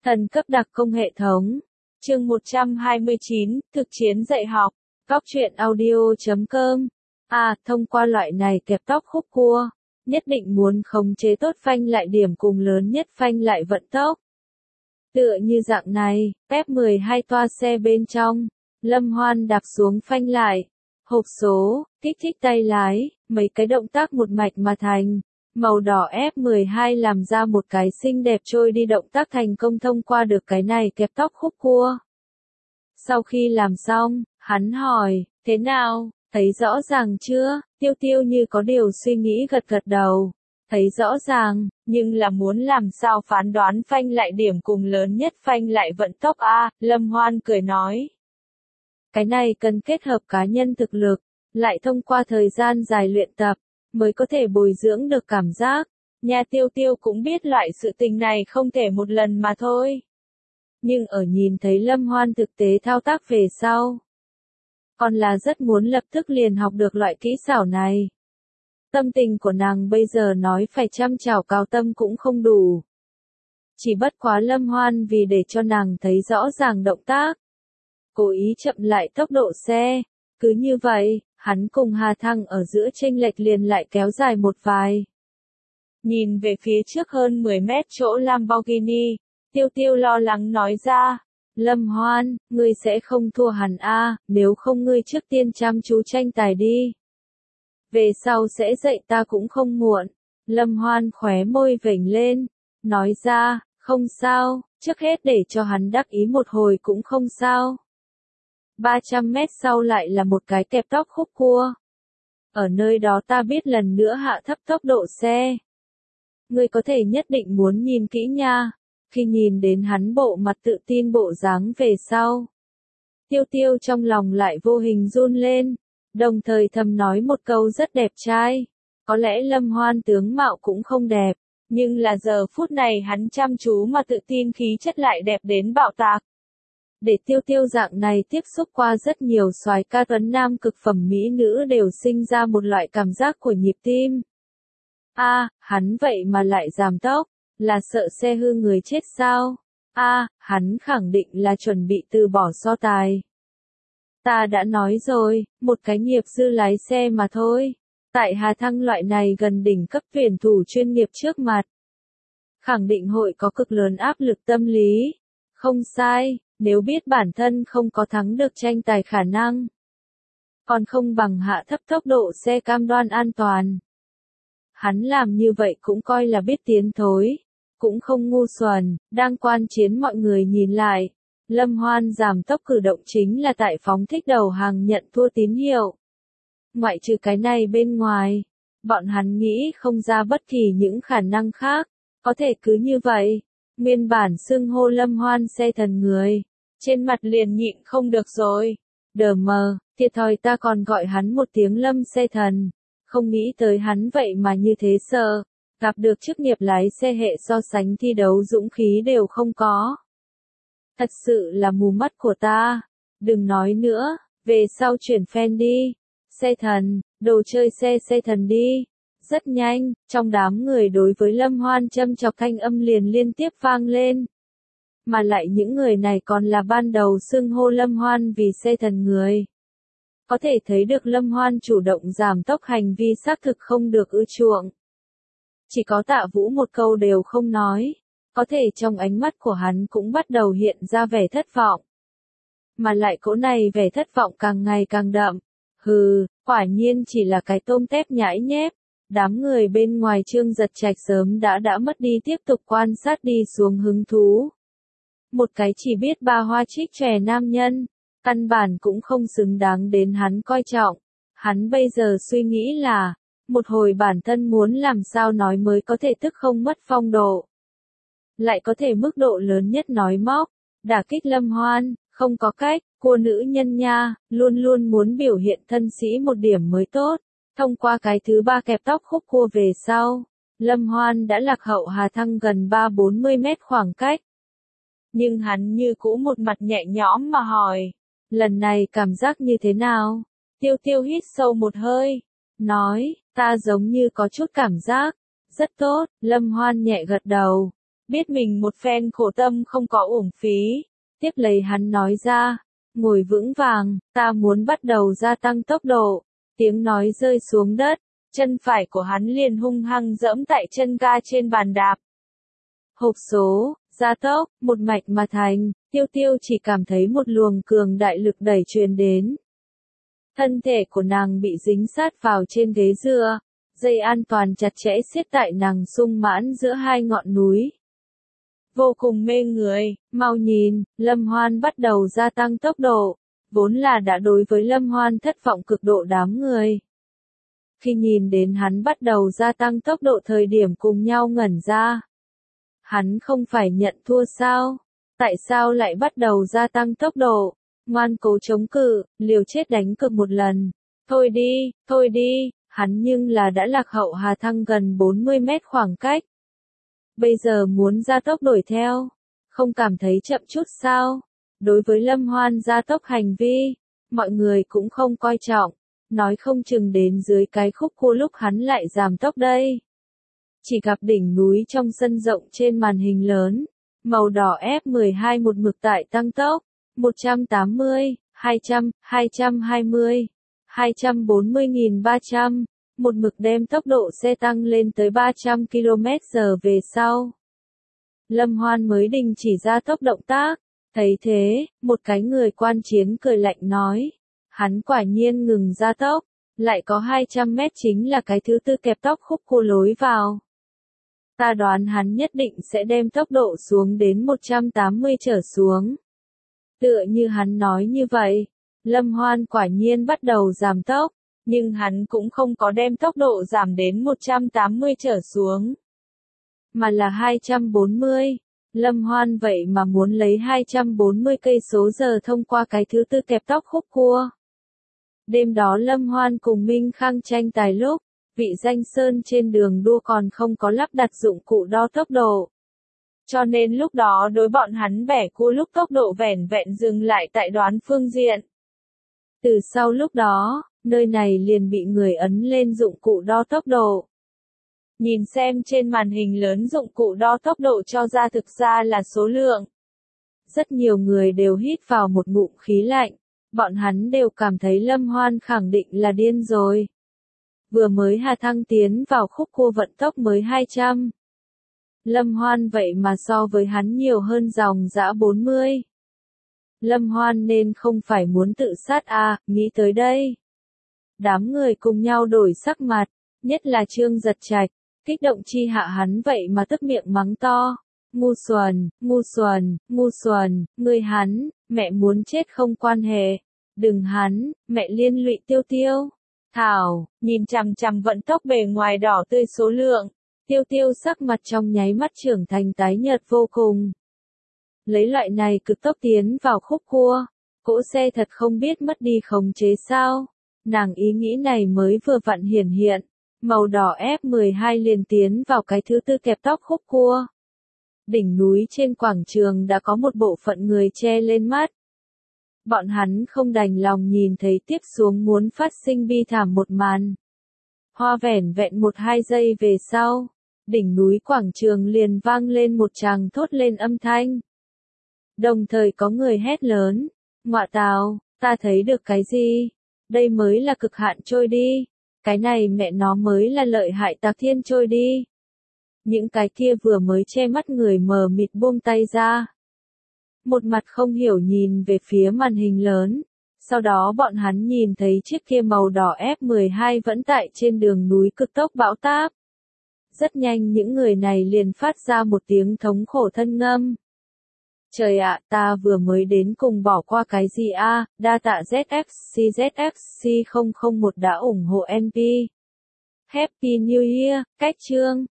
Thần cấp đặc công hệ thống. Chương 129, thực chiến dạy học. Góc truyện audio.com. Thông qua loại này kẹp tóc khúc cua, nhất định muốn khống chế tốt phanh lại điểm cùng lớn nhất phanh lại vận tốc. Tựa như dạng này, F12 toa xe bên trong, Lâm Hoan đạp xuống phanh lại, hộp số, kích thích tay lái, mấy cái động tác một mạch mà thành. Màu đỏ F12 làm ra một cái xinh đẹp trôi đi động tác thành công thông qua được cái này kẹp tóc khúc cua. Sau khi làm xong, hắn hỏi, thế nào, thấy rõ ràng chưa? Tiêu Tiêu như có điều suy nghĩ gật gật đầu. Thấy rõ ràng, nhưng là muốn làm sao phán đoán phanh lại điểm cùng lớn nhất phanh lại vận tốc Lâm Hoan cười nói. Cái này cần kết hợp cá nhân thực lực, lại thông qua thời gian dài luyện tập, mới có thể bồi dưỡng được cảm giác. Nhà Tiêu Tiêu cũng biết loại sự tình này không thể một lần mà thôi. Nhưng ở nhìn thấy Lâm Hoan thực tế thao tác về sau, còn là rất muốn lập tức liền học được loại kỹ xảo này. Tâm tình của nàng bây giờ nói phải chăm chảo cao tâm cũng không đủ. Chỉ bất quá Lâm Hoan vì để cho nàng thấy rõ ràng động tác, cố ý chậm lại tốc độ xe. Cứ như vậy, hắn cùng Hà Thăng ở giữa chênh lệch liền lại kéo dài một vài. Nhìn về phía trước hơn 10 mét chỗ Lamborghini, Tiêu Tiêu lo lắng nói ra. Lâm Hoan, ngươi sẽ không thua hắn nếu không ngươi trước tiên chăm chú tranh tài đi. Về sau sẽ dạy ta cũng không muộn. Lâm Hoan khóe môi vểnh lên, nói ra, không sao, trước hết để cho hắn đắc ý một hồi cũng không sao. 300 mét sau lại là một cái kẹp tóc khúc cua. Ở nơi đó ta biết lần nữa hạ thấp tốc độ xe. Ngươi có thể nhất định muốn nhìn kỹ nha. Khi nhìn đến hắn bộ mặt tự tin bộ dáng về sau, Tiêu Tiêu trong lòng lại vô hình run lên, đồng thời thầm nói một câu rất đẹp trai. Có lẽ Lâm Hoan tướng mạo cũng không đẹp, nhưng là giờ phút này hắn chăm chú mà tự tin khí chất lại đẹp đến bạo tạc. Để Tiêu Tiêu dạng này tiếp xúc qua rất nhiều soái ca tuấn nam cực phẩm mỹ nữ đều sinh ra một loại cảm giác của nhịp tim. Hắn vậy mà lại giảm tốc, là sợ xe hư người chết sao? Hắn khẳng định là chuẩn bị từ bỏ so tài. Ta đã nói rồi, một cái nghiệp dư lái xe mà thôi. Tại Hà Thăng loại này gần đỉnh cấp tuyển thủ chuyên nghiệp trước mặt, khẳng định hội có cực lớn áp lực tâm lý. Không sai, nếu biết bản thân không có thắng được tranh tài khả năng, còn không bằng hạ thấp tốc độ xe cam đoan an toàn. Hắn làm như vậy cũng coi là biết tiến thối, cũng không ngu xuẩn. Đang quan chiến mọi người nhìn lại, Lâm Hoan giảm tốc cử động chính là tại phóng thích đầu hàng nhận thua tín hiệu. Ngoại trừ cái này bên ngoài, bọn hắn nghĩ không ra bất kỳ những khả năng khác. Có thể cứ như vậy, nguyên bản xưng hô Lâm Hoan xe thần người, trên mặt liền nhịn không được rồi. Đờ mờ, thiệt thòi ta còn gọi hắn một tiếng Lâm xe thần. Không nghĩ tới hắn vậy mà như thế sợ, gặp được chức nghiệp lái xe hệ so sánh thi đấu dũng khí đều không có. Thật sự là mù mắt của ta. Đừng nói nữa, về sau chuyển fan đi. Xe thần, đồ chơi xe thần đi. Rất nhanh, trong đám người đối với Lâm Hoan châm chọc thanh âm liền liên tiếp vang lên. Mà lại những người này còn là ban đầu xưng hô Lâm Hoan vì xe thần người. Có thể thấy được Lâm Hoan chủ động giảm tốc hành vi xác thực không được ưa chuộng. Chỉ có Tạ Vũ một câu đều không nói, có thể trong ánh mắt của hắn cũng bắt đầu hiện ra vẻ thất vọng. Mà lại cỗ này vẻ thất vọng càng ngày càng đậm. Quả nhiên chỉ là cái tôm tép nhãi nhép. Đám người bên ngoài Trương Giật Trạch sớm đã mất đi tiếp tục quan sát đi xuống hứng thú. Một cái chỉ biết ba hoa trích trẻ nam nhân, căn bản cũng không xứng đáng đến hắn coi trọng. Hắn bây giờ suy nghĩ là, một hồi bản thân muốn làm sao nói mới có thể tức không mất phong độ. Lại có thể mức độ lớn nhất nói móc, đả kích Lâm Hoan, không có cách, cô nữ nhân nha, luôn luôn muốn biểu hiện thân sĩ một điểm mới tốt. Thông qua cái thứ ba kẹp tóc khúc cua về sau, Lâm Hoan đã lạc hậu Hà Thăng gần 340 mét khoảng cách. Nhưng hắn như cũ một mặt nhẹ nhõm mà hỏi, lần này cảm giác như thế nào? Tiêu Tiêu hít sâu một hơi, nói, ta giống như có chút cảm giác, rất tốt. Lâm Hoan nhẹ gật đầu, biết mình một phen khổ tâm không có uổng phí. Tiếp lấy hắn nói ra, ngồi vững vàng, ta muốn bắt đầu gia tăng tốc độ. Tiếng nói rơi xuống đất, chân phải của hắn liền hung hăng giẫm tại chân ga trên bàn đạp. Hộp số, gia tốc, một mạch mà thành, Tiêu Tiêu chỉ cảm thấy một luồng cường đại lực đẩy truyền đến. Thân thể của nàng bị dính sát vào trên ghế dựa, dây an toàn chặt chẽ siết tại nàng sung mãn giữa hai ngọn núi. Vô cùng mê người, mau nhìn, Lâm Hoan bắt đầu gia tăng tốc độ, vốn là đã đối với Lâm Hoan thất vọng cực độ đám người. Khi nhìn đến hắn bắt đầu gia tăng tốc độ thời điểm cùng nhau ngẩn ra. Hắn không phải nhận thua sao? Tại sao lại bắt đầu gia tăng tốc độ? Ngoan cố chống cự, liều chết đánh cược một lần. Thôi đi, hắn nhưng là đã lạc hậu Hà Thăng gần 40 mét khoảng cách. Bây giờ muốn gia tốc đuổi theo, không cảm thấy chậm chút sao? Đối với Lâm Hoan gia tốc hành vi, mọi người cũng không coi trọng, nói không chừng đến dưới cái khúc cua lúc hắn lại giảm tốc đây. Chỉ gặp đỉnh núi trong sân rộng trên màn hình lớn, màu đỏ F12 một mực tại tăng tốc, 180, 200, 220, 240.300, một mực đem tốc độ xe tăng lên tới 300 km/h về sau. Lâm Hoan mới đình chỉ ra tốc động tác, thấy thế, một cái người quan chiến cười lạnh nói, hắn quả nhiên ngừng ra tốc, lại có 200 mét chính là cái thứ tư kẹp tóc khúc cua lối vào. Ta đoán hắn nhất định sẽ đem tốc độ xuống đến 180 trở xuống. Tựa như hắn nói như vậy, Lâm Hoan quả nhiên bắt đầu giảm tốc, nhưng hắn cũng không có đem tốc độ giảm đến 180 trở xuống, mà là 240. Lâm Hoan vậy mà muốn lấy 240 cây số giờ thông qua cái thứ tư kẹp tóc khúc cua. Đêm đó Lâm Hoan cùng Minh Khang tranh tài lúc, vị danh sơn trên đường đua còn không có lắp đặt dụng cụ đo tốc độ. Cho nên lúc đó đối bọn hắn bẻ cua lúc tốc độ vẻn vẹn dừng lại tại đoán phương diện. Từ sau lúc đó, nơi này liền bị người ấn lên dụng cụ đo tốc độ. Nhìn xem trên màn hình lớn dụng cụ đo tốc độ cho ra thực ra là số lượng. Rất nhiều người đều hít vào một ngụm khí lạnh, bọn hắn đều cảm thấy Lâm Hoan khẳng định là điên rồi. Vừa mới Hà Thăng tiến vào khúc cua vận tốc mới 200. Lâm Hoan vậy mà so với hắn nhiều hơn dòng dã 40. Lâm Hoan nên không phải muốn tự sát à, nghĩ tới đây. Đám người cùng nhau đổi sắc mặt, nhất là Trương Giật Trạch, kích động chi hạ hắn vậy mà tức miệng mắng to. Ngu xuẩn, ngươi hắn, mẹ muốn chết không quan hệ. Đừng hắn, mẹ liên lụy Tiêu Tiêu. Thảo, nhìn chằm chằm vận tốc bề ngoài đỏ tươi số lượng, Tiêu Tiêu sắc mặt trong nháy mắt trưởng thành tái nhợt vô cùng. Lấy loại này cực tốc tiến vào khúc cua, cỗ xe thật không biết mất đi khống chế sao. Nàng ý nghĩ này mới vừa vặn hiển hiện, màu đỏ F12 liền tiến vào cái thứ tư kẹp tóc khúc cua. Đỉnh núi trên quảng trường đã có một bộ phận người che lên mắt. Bọn hắn không đành lòng nhìn thấy tiếp xuống muốn phát sinh bi thảm một màn. Hoa vẻn vẹn 1-2 giây về sau, đỉnh núi quảng trường liền vang lên một tràng thốt lên âm thanh. Đồng thời có người hét lớn, ngọa tào, ta thấy được cái gì? Đây mới là cực hạn trôi đi. Cái này mẹ nó mới là lợi hại tạc thiên trôi đi. Những cái kia vừa mới che mắt người mờ mịt buông tay ra. Một mặt không hiểu nhìn về phía màn hình lớn. Sau đó bọn hắn nhìn thấy chiếc kia màu đỏ F12 vẫn tại trên đường núi cực tốc bão táp. Rất nhanh những người này liền phát ra một tiếng thống khổ thân ngâm. Trời ạ, ta vừa mới đến cùng bỏ qua cái gì a? Đa tạ ZFC 001 đã ủng hộ NP. Happy New Year, cách chương.